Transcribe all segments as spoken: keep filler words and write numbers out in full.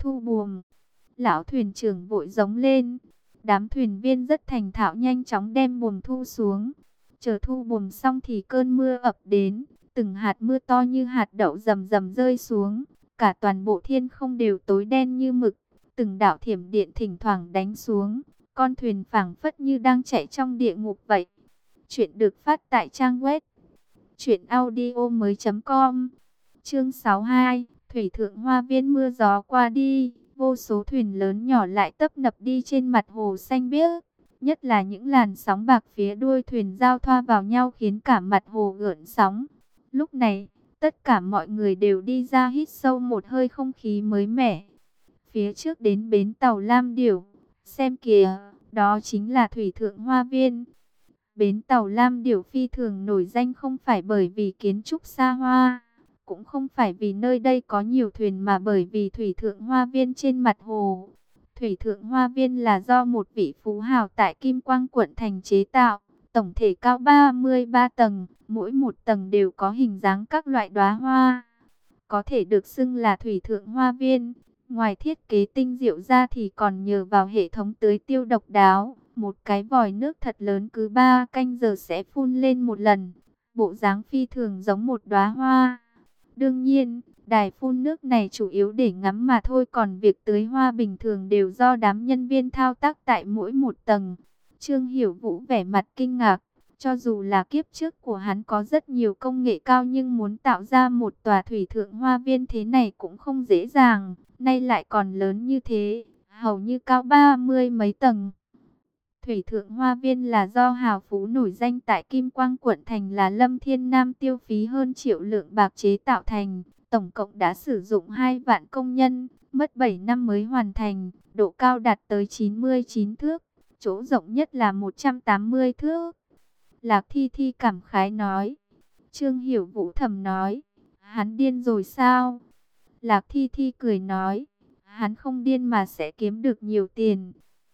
thu buồm. Lão thuyền trưởng vội giống lên. Đám thuyền viên rất thành thạo nhanh chóng đem buồm thu xuống. Chờ thu buồm xong thì cơn mưa ập đến. Từng hạt mưa to như hạt đậu rầm rầm rơi xuống. Cả toàn bộ thiên không đều tối đen như mực. Từng đạo thiểm điện thỉnh thoảng đánh xuống. Con thuyền phảng phất như đang chạy trong địa ngục vậy. Chuyện được phát tại trang web truyện audio mới chấm com. Chương sáu mươi hai, Thủy Thượng Hoa Viên. Mưa gió qua đi, vô số thuyền lớn nhỏ lại tấp nập đi trên mặt hồ xanh biếc. Nhất là những làn sóng bạc phía đuôi thuyền giao thoa vào nhau khiến cả mặt hồ gợn sóng. Lúc này, tất cả mọi người đều đi ra hít sâu một hơi không khí mới mẻ. Phía trước đến bến tàu Lam Điểu, xem kìa, đó chính là Thủy Thượng Hoa Viên. Bến tàu Lam Điểu phi thường nổi danh không phải bởi vì kiến trúc xa hoa, cũng không phải vì nơi đây có nhiều thuyền mà bởi vì Thủy Thượng Hoa Viên trên mặt hồ. Thủy Thượng Hoa Viên là do một vị phú hào tại Kim Quang quận thành chế tạo, tổng thể cao ba mươi ba tầng, mỗi một tầng đều có hình dáng các loại đóa hoa. Có thể được xưng là Thủy Thượng Hoa Viên, ngoài thiết kế tinh diệu ra thì còn nhờ vào hệ thống tưới tiêu độc đáo. Một cái vòi nước thật lớn cứ ba canh giờ sẽ phun lên một lần, bộ dáng phi thường giống một đóa hoa. Đương nhiên, đài phun nước này chủ yếu để ngắm mà thôi, còn việc tưới hoa bình thường đều do đám nhân viên thao tác tại mỗi một tầng. Trương Hiểu Vũ vẻ mặt kinh ngạc, cho dù là kiếp trước của hắn có rất nhiều công nghệ cao nhưng muốn tạo ra một tòa Thủy Thượng Hoa Viên thế này cũng không dễ dàng, nay lại còn lớn như thế, hầu như cao ba mươi mấy tầng. Thủy Thượng Hoa Viên là do hào phú nổi danh tại Kim Quang quận thành là Lâm Thiên Nam tiêu phí hơn triệu lượng bạc chế tạo thành, tổng cộng đã sử dụng hai vạn công nhân, mất bảy năm mới hoàn thành, độ cao đạt tới chín mươi chín thước, chỗ rộng nhất là một trăm tám mươi thước. Lạc Thi Thi cảm khái nói. Trương Hiểu Vũ thầm nói, hắn điên rồi sao? Lạc Thi Thi cười nói, hắn không điên mà sẽ kiếm được nhiều tiền.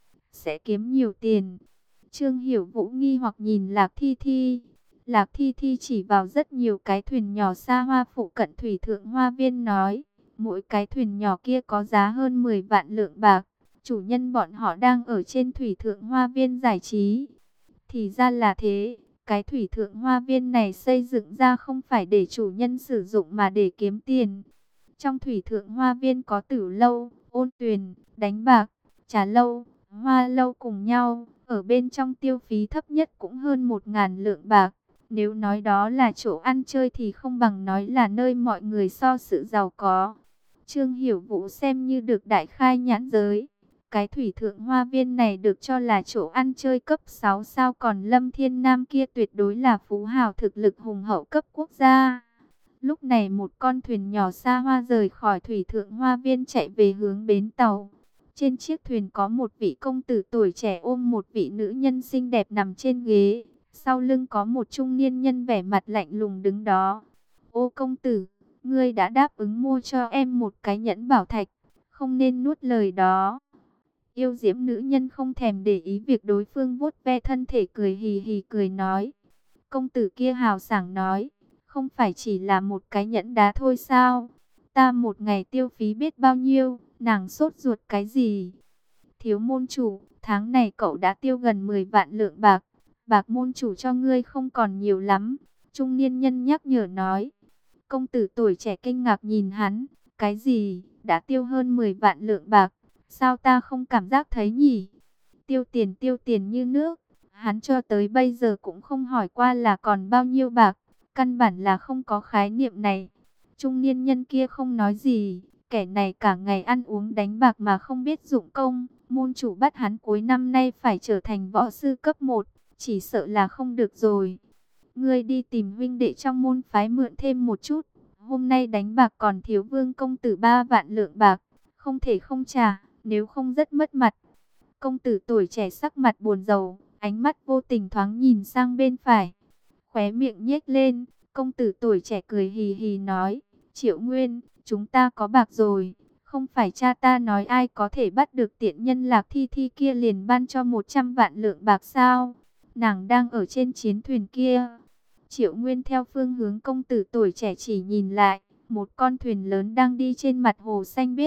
Sẽ kiếm nhiều tiền. Trương Hiểu Vũ nghi hoặc nhìn Lạc Thi Thi. Lạc Thi Thi chỉ vào rất nhiều cái thuyền nhỏ xa hoa phụ cận Thủy Thượng Hoa Viên nói, mỗi cái thuyền nhỏ kia có giá hơn mười vạn lượng bạc. Chủ nhân bọn họ đang ở trên Thủy Thượng Hoa Viên giải trí. Thì ra là thế, cái Thủy Thượng Hoa Viên này xây dựng ra không phải để chủ nhân sử dụng mà để kiếm tiền. Trong Thủy Thượng Hoa Viên có tử lâu, ôn tuyền, đánh bạc, trà lâu, hoa lâu cùng nhau, ở bên trong tiêu phí thấp nhất cũng hơn một ngàn lượng bạc. Nếu nói đó là chỗ ăn chơi thì không bằng nói là nơi mọi người so sự giàu có. Trương Hiểu Vũ xem như được đại khai nhãn giới. Cái Thủy Thượng Hoa Viên này được cho là chỗ ăn chơi cấp sáu sao, còn Lâm Thiên Nam kia tuyệt đối là phú hào thực lực hùng hậu cấp quốc gia. Lúc này một con thuyền nhỏ xa hoa rời khỏi Thủy Thượng Hoa Viên chạy về hướng bến tàu. Trên chiếc thuyền có một vị công tử tuổi trẻ ôm một vị nữ nhân xinh đẹp nằm trên ghế. Sau lưng có một trung niên nhân vẻ mặt lạnh lùng đứng đó. Ô công tử, ngươi đã đáp ứng mua cho em một cái nhẫn bảo thạch, không nên nuốt lời đó. Yêu diễm nữ nhân không thèm để ý việc đối phương vuốt ve thân thể, cười hì hì cười nói. Công tử kia hào sảng nói, không phải chỉ là một cái nhẫn đá thôi sao? Ta một ngày tiêu phí biết bao nhiêu, nàng sốt ruột cái gì? Thiếu môn chủ, tháng này cậu đã tiêu gần mười vạn lượng bạc, bạc môn chủ cho ngươi không còn nhiều lắm. Trung niên nhân nhắc nhở nói. Công tử tuổi trẻ kinh ngạc nhìn hắn, cái gì, đã tiêu hơn mười vạn lượng bạc? Sao ta không cảm giác thấy nhỉ? Tiêu tiền tiêu tiền như nước. Hắn cho tới bây giờ cũng không hỏi qua là còn bao nhiêu bạc. Căn bản là không có khái niệm này. Trung niên nhân kia không nói gì. Kẻ này cả ngày ăn uống đánh bạc mà không biết dụng công. Môn chủ bắt hắn cuối năm nay phải trở thành võ sư cấp một. Chỉ sợ là không được rồi. Ngươi đi tìm huynh đệ trong môn phái mượn thêm một chút. Hôm nay đánh bạc còn thiếu Vương công tử ba vạn lượng bạc. Không thể không trả, nếu không rất mất mặt. Công tử tuổi trẻ sắc mặt buồn rầu, ánh mắt vô tình thoáng nhìn sang bên phải. Khóe miệng nhếch lên, công tử tuổi trẻ cười hì hì nói, Triệu Nguyên, chúng ta có bạc rồi. Không phải cha ta nói ai có thể bắt được tiện nhân Lạc Thi Thi kia liền ban cho một trăm vạn lượng bạc sao? Nàng đang ở trên chiến thuyền kia. Triệu Nguyên theo phương hướng công tử tuổi trẻ chỉ nhìn lại, một con thuyền lớn đang đi trên mặt hồ xanh biếc.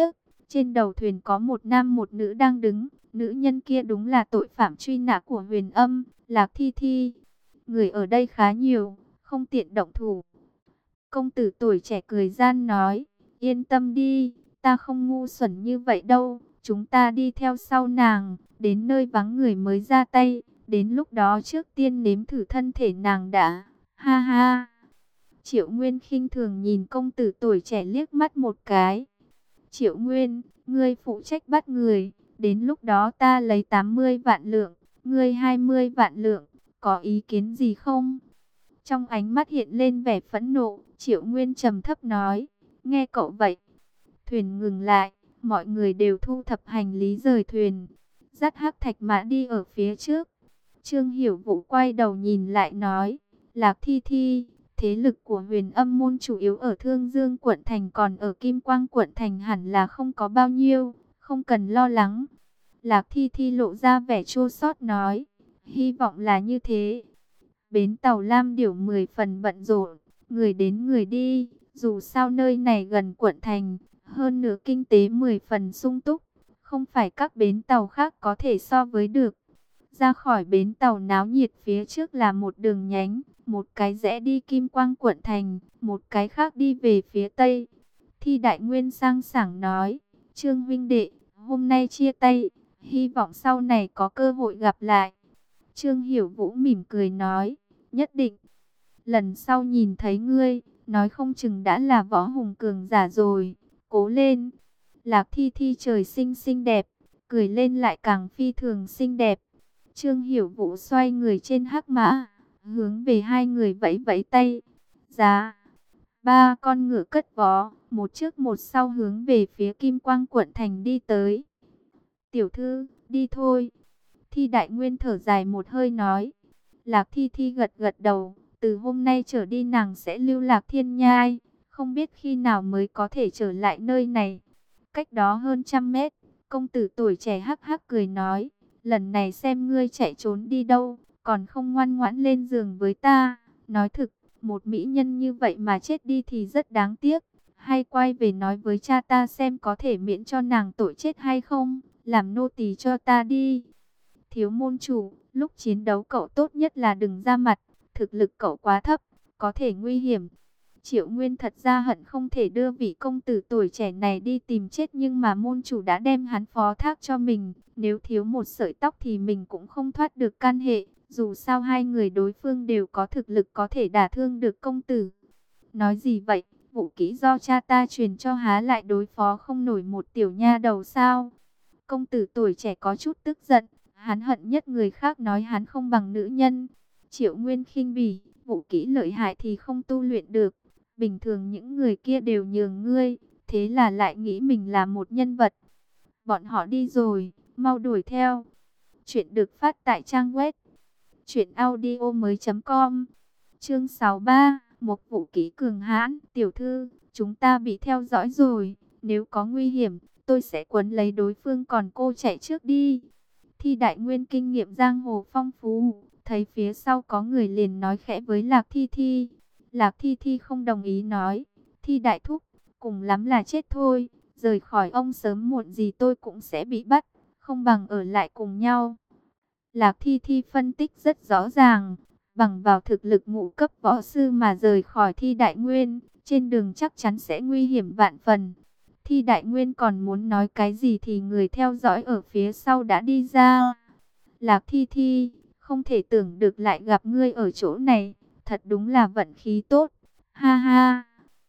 Trên đầu thuyền có một nam một nữ đang đứng. Nữ nhân kia đúng là tội phạm truy nã của Huyền Âm, Lạc Thi Thi. Người ở đây khá nhiều, không tiện động thủ. Công tử tuổi trẻ cười gian nói, yên tâm đi, ta không ngu xuẩn như vậy đâu. Chúng ta đi theo sau nàng, đến nơi vắng người mới ra tay. Đến lúc đó trước tiên nếm thử thân thể nàng đã. Ha ha. Triệu Nguyên khinh thường nhìn công tử tuổi trẻ liếc mắt một cái. Triệu Nguyên, ngươi phụ trách bắt người. Đến lúc đó ta lấy tám mươi vạn lượng, ngươi hai mươi vạn lượng. Có ý kiến gì không? Trong ánh mắt hiện lên vẻ phẫn nộ, Triệu Nguyên trầm thấp nói, nghe cậu vậy. Thuyền ngừng lại, mọi người đều thu thập hành lý rời thuyền, dắt Hắc Thạch Mã đi ở phía trước. Trương Hiểu Vũ quay đầu nhìn lại nói, Lạc Thi Thi, thế lực của Huyền Âm môn chủ yếu ở Thương Dương quận thành, còn ở Kim Quang quận thành hẳn là không có bao nhiêu, không cần lo lắng. Lạc Thi Thi lộ ra vẻ chua xót nói, hy vọng là như thế. Bến tàu Lam Điểu mười phần bận rộn, người đến người đi, dù sao nơi này gần quận thành, hơn nữa kinh tế mười phần sung túc, không phải các bến tàu khác có thể so với được. Ra khỏi bến tàu náo nhiệt phía trước là một đường nhánh, một cái rẽ đi Kim Quang quận thành, một cái khác đi về phía tây. Thi Đại Nguyên sang sảng nói, Trương huynh đệ, hôm nay chia tay, hy vọng sau này có cơ hội gặp lại. Trương Hiểu Vũ mỉm cười nói, nhất định. Lần sau nhìn thấy ngươi, nói không chừng đã là võ hùng cường giả rồi. Cố lên. Lạc Thi Thi trời sinh xinh đẹp, cười lên lại càng phi thường xinh đẹp. Trương Hiểu Vũ xoay người trên hắc mã, hướng về hai người vẫy vẫy tay. Giá. Ba con ngựa cất vó, một trước một sau hướng về phía Kim Quang quận thành đi tới. Tiểu thư, đi thôi. Thi Đại Nguyên thở dài một hơi nói. Lạc Thi Thi gật gật đầu, từ hôm nay trở đi nàng sẽ lưu lạc thiên nhai, không biết khi nào mới có thể trở lại nơi này. Cách đó hơn trăm mét, công tử tuổi trẻ hắc hắc cười nói, lần này xem ngươi chạy trốn đi đâu, còn không ngoan ngoãn lên giường với ta. Nói thực, một mỹ nhân như vậy mà chết đi thì rất đáng tiếc, hay quay về nói với cha ta xem có thể miễn cho nàng tội chết hay không, làm nô tỳ cho ta đi. Thiếu môn chủ, lúc chiến đấu cậu tốt nhất là đừng ra mặt, thực lực cậu quá thấp, có thể nguy hiểm. Triệu Nguyên thật ra hận không thể đưa vị công tử tuổi trẻ này đi tìm chết, nhưng mà môn chủ đã đem hắn phó thác cho mình, nếu thiếu một sợi tóc thì mình cũng không thoát được can hệ, dù sao hai người đối phương đều có thực lực có thể đả thương được công tử. Nói gì vậy, vũ kỹ do cha ta truyền cho há lại đối phó không nổi một tiểu nha đầu sao? Công tử tuổi trẻ có chút tức giận, hắn hận nhất người khác nói hắn không bằng nữ nhân. Triệu Nguyên khinh bỉ, vũ kỹ lợi hại thì không tu luyện được. Bình thường những người kia đều nhường ngươi, thế là lại nghĩ mình là một nhân vật. Bọn họ đi rồi, mau đuổi theo. Chuyện được phát tại trang web truyện audio mới chấm com. Chương sáu mươi ba, một vũ kỹ cường hãn. Tiểu thư, chúng ta bị theo dõi rồi, nếu có nguy hiểm, tôi sẽ quấn lấy đối phương, còn cô chạy trước đi. Thi Đại Nguyên kinh nghiệm giang hồ phong phú, thấy phía sau có người liền nói khẽ với Lạc Thi Thi. Lạc Thi Thi không đồng ý nói, Thi Đại Thúc, cùng lắm là chết thôi, rời khỏi ông sớm muộn gì tôi cũng sẽ bị bắt, không bằng ở lại cùng nhau. Lạc Thi Thi phân tích rất rõ ràng, bằng vào thực lực ngũ cấp võ sư mà rời khỏi Thi Đại Nguyên, trên đường chắc chắn sẽ nguy hiểm vạn phần. Thi Đại Nguyên còn muốn nói cái gì thì người theo dõi ở phía sau đã đi ra. Lạc Thi Thi, không thể tưởng được lại gặp ngươi ở chỗ này, thật đúng là vận khí tốt. Ha ha.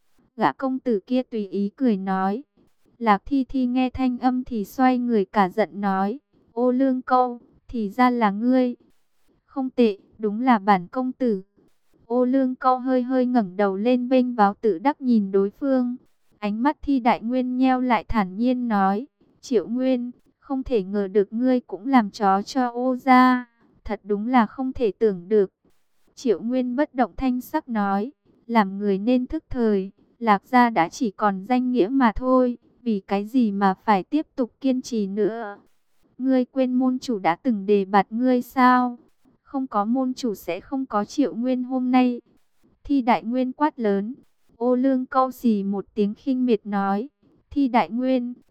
Gã công tử kia tùy ý cười nói. Lạc Thi Thi nghe thanh âm thì xoay người cả giận nói, ô Lương Câu, thì ra là ngươi. Không tệ, đúng là bản công tử. Ô Lương Câu hơi hơi ngẩng đầu lên vênh váo tự đắc nhìn đối phương. Ánh mắt Thi Đại Nguyên nheo lại thản nhiên nói, Triệu Nguyên, không thể ngờ được ngươi cũng làm chó cho ô gia, thật đúng là không thể tưởng được. Triệu Nguyên bất động thanh sắc nói, làm người nên thức thời, Lạc gia đã chỉ còn danh nghĩa mà thôi, vì cái gì mà phải tiếp tục kiên trì nữa. Ngươi quên môn chủ đã từng đề bạt ngươi sao? Không có môn chủ sẽ không có Triệu Nguyên hôm nay. Thi Đại Nguyên quát lớn. Ô Lương Câu xì một tiếng khinh miệt nói, Thi Đại Nguyên,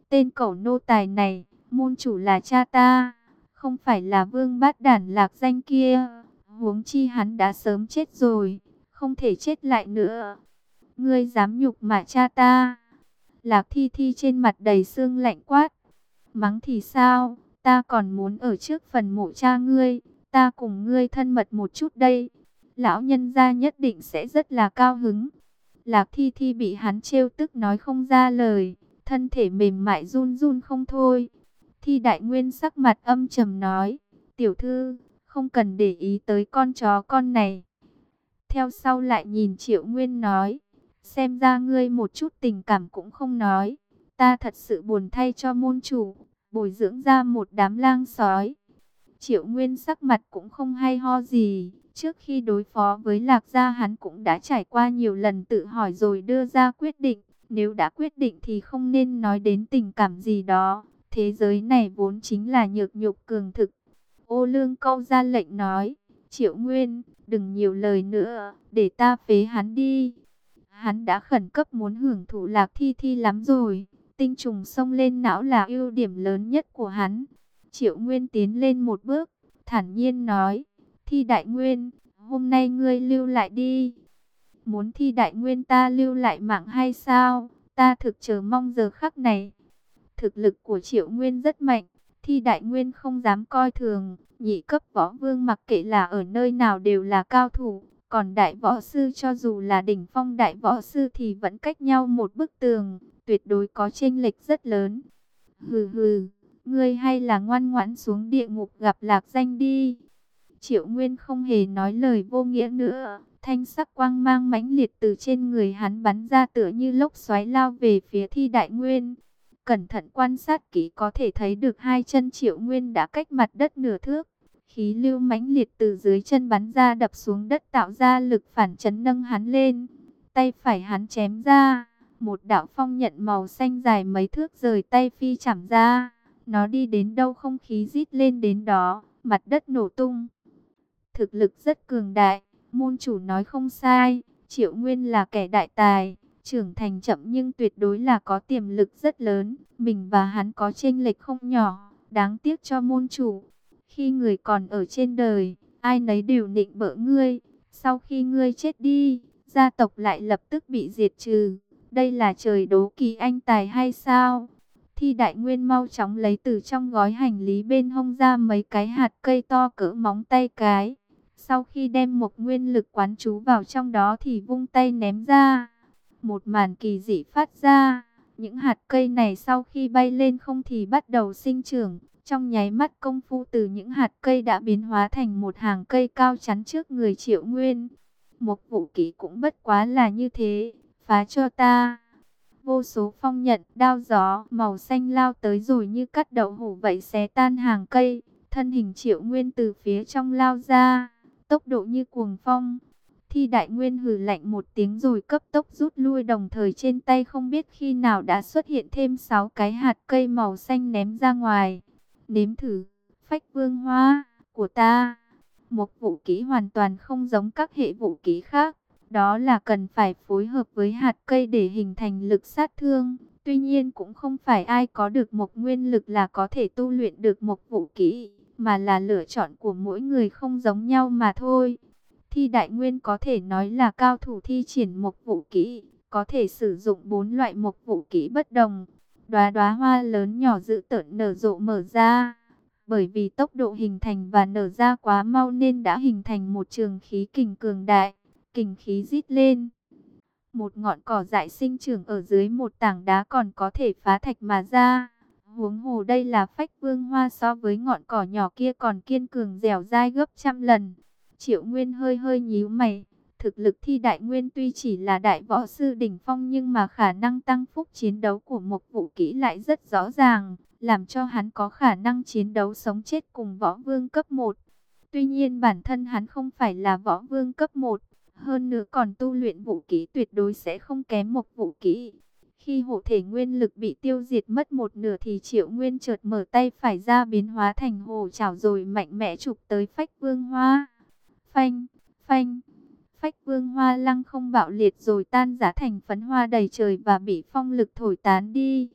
tên cẩu nô tài này, môn chủ là cha ta, không phải là vương bát đản lạc danh kia. Huống chi hắn đã sớm chết rồi, không thể chết lại nữa. Ngươi dám nhục mạ cha ta? Lạc Thi Thi trên mặt đầy sương lạnh quát. Mắng thì sao, ta còn muốn ở trước phần mộ cha ngươi, ta cùng ngươi thân mật một chút đây. Lão nhân gia nhất định sẽ rất là cao hứng. Lạc Thi Thi bị hắn trêu tức nói không ra lời, thân thể mềm mại run run không thôi. Thi Đại Nguyên sắc mặt âm trầm nói, tiểu thư, không cần để ý tới con chó con này. Theo sau lại nhìn Triệu Nguyên nói, xem ra ngươi một chút tình cảm cũng không nói. Ta thật sự buồn thay cho môn chủ, bồi dưỡng ra một đám lang sói. Triệu Nguyên sắc mặt cũng không hay ho gì. Trước khi đối phó với Lạc Gia hắn cũng đã trải qua nhiều lần tự hỏi rồi đưa ra quyết định. Nếu đã quyết định thì không nên nói đến tình cảm gì đó. Thế giới này vốn chính là nhược nhục cường thực. Ô Lương Câu ra lệnh nói, Triệu Nguyên, đừng nhiều lời nữa, để ta phế hắn đi. Hắn đã khẩn cấp muốn hưởng thụ Lạc Thi Thi lắm rồi. Tinh trùng xông lên não là ưu điểm lớn nhất của hắn. Triệu Nguyên tiến lên một bước, thản nhiên nói, Thi Đại Nguyên, hôm nay ngươi lưu lại đi. Muốn Thi Đại Nguyên ta lưu lại mạng hay sao? Ta thực chờ mong giờ khắc này. Thực lực của Triệu Nguyên rất mạnh, Thi Đại Nguyên không dám coi thường. Nhị cấp võ vương mặc kệ là ở nơi nào đều là cao thủ. Còn đại võ sư cho dù là đỉnh phong đại võ sư thì vẫn cách nhau một bức tường. Tuyệt đối có chênh lệch rất lớn. Hừ hừ, ngươi hay là ngoan ngoãn xuống địa ngục gặp Lạc Danh đi. Triệu Nguyên không hề nói lời vô nghĩa nữa. Thanh sắc quang mang mãnh liệt từ trên người hắn bắn ra tựa như lốc xoáy lao về phía Thi Đại Nguyên. Cẩn thận quan sát kỹ có thể thấy được hai chân Triệu Nguyên đã cách mặt đất nửa thước. Khí lưu mãnh liệt từ dưới chân bắn ra đập xuống đất tạo ra lực phản chấn nâng hắn lên. Tay phải hắn chém ra, một đạo phong nhận màu xanh dài mấy thước rời tay phi chảm ra. Nó đi đến đâu không khí rít lên đến đó, mặt đất nổ tung. Thực lực rất cường đại, môn chủ nói không sai, Triệu Nguyên là kẻ đại tài, trưởng thành chậm nhưng tuyệt đối là có tiềm lực rất lớn. Mình và hắn có chênh lệch không nhỏ, đáng tiếc cho môn chủ. Khi người còn ở trên đời, ai nấy đều nịnh bợ ngươi. Sau khi ngươi chết đi, gia tộc lại lập tức bị diệt trừ. Đây là trời đố kỵ anh tài hay sao? Thi Đại Nguyên mau chóng lấy từ trong gói hành lý bên hông ra mấy cái hạt cây to cỡ móng tay cái. Sau khi đem một nguyên lực quán trú vào trong đó thì vung tay ném ra. Một màn kỳ dị phát ra. Những hạt cây này sau khi bay lên không thì bắt đầu sinh trưởng. Trong nháy mắt công phu từ những hạt cây đã biến hóa thành một hàng cây cao chắn trước người Triệu Nguyên. Một vũ kỹ cũng bất quá là như thế, phá cho ta. Vô số phong nhận, đao gió, màu xanh lao tới rồi như cắt đậu hũ vậy xé tan hàng cây. Thân hình Triệu Nguyên từ phía trong lao ra, tốc độ như cuồng phong. Thi Đại Nguyên hừ lạnh một tiếng rồi cấp tốc rút lui, đồng thời trên tay không biết khi nào đã xuất hiện thêm sáu cái hạt cây màu xanh ném ra ngoài. Nếm thử, Phách Vương Hoa của ta. Một vũ khí hoàn toàn không giống các hệ vũ khí khác. Đó là cần phải phối hợp với hạt cây để hình thành lực sát thương. Tuy nhiên cũng không phải ai có được một nguyên lực là có thể tu luyện được một vũ khí, mà là lựa chọn của mỗi người không giống nhau mà thôi. Thi Đại Nguyên có thể nói là cao thủ thi triển một vũ khí, có thể sử dụng bốn loại một vũ khí bất đồng. Đóa đóa hoa lớn nhỏ dữ tợn nở rộ mở ra. Bởi vì tốc độ hình thành và nở ra quá mau nên đã hình thành một trường khí kình cường đại. Kình khí rít lên. Một ngọn cỏ dại sinh trưởng ở dưới một tảng đá còn có thể phá thạch mà ra. Huống hồ đây là Phách Vương Hoa, so với ngọn cỏ nhỏ kia còn kiên cường dẻo dai gấp trăm lần. Triệu Nguyên hơi hơi nhíu mày. Thực lực Thi Đại Nguyên tuy chỉ là đại võ sư đỉnh phong nhưng mà khả năng tăng phúc chiến đấu của một vũ kỹ lại rất rõ ràng, làm cho hắn có khả năng chiến đấu sống chết cùng võ vương cấp một. Tuy nhiên bản thân hắn không phải là võ vương cấp một, hơn nữa còn tu luyện vũ kỹ tuyệt đối sẽ không kém một vũ kỹ. Khi hộ thể nguyên lực bị tiêu diệt mất một nửa thì Triệu Nguyên chợt mở tay phải ra biến hóa thành hồ chảo rồi mạnh mẽ chụp tới Phách Vương Hoa. Phanh, phanh. Phách Vương Hoa lăng không bạo liệt rồi tan rã thành phấn hoa đầy trời và bị phong lực thổi tán đi.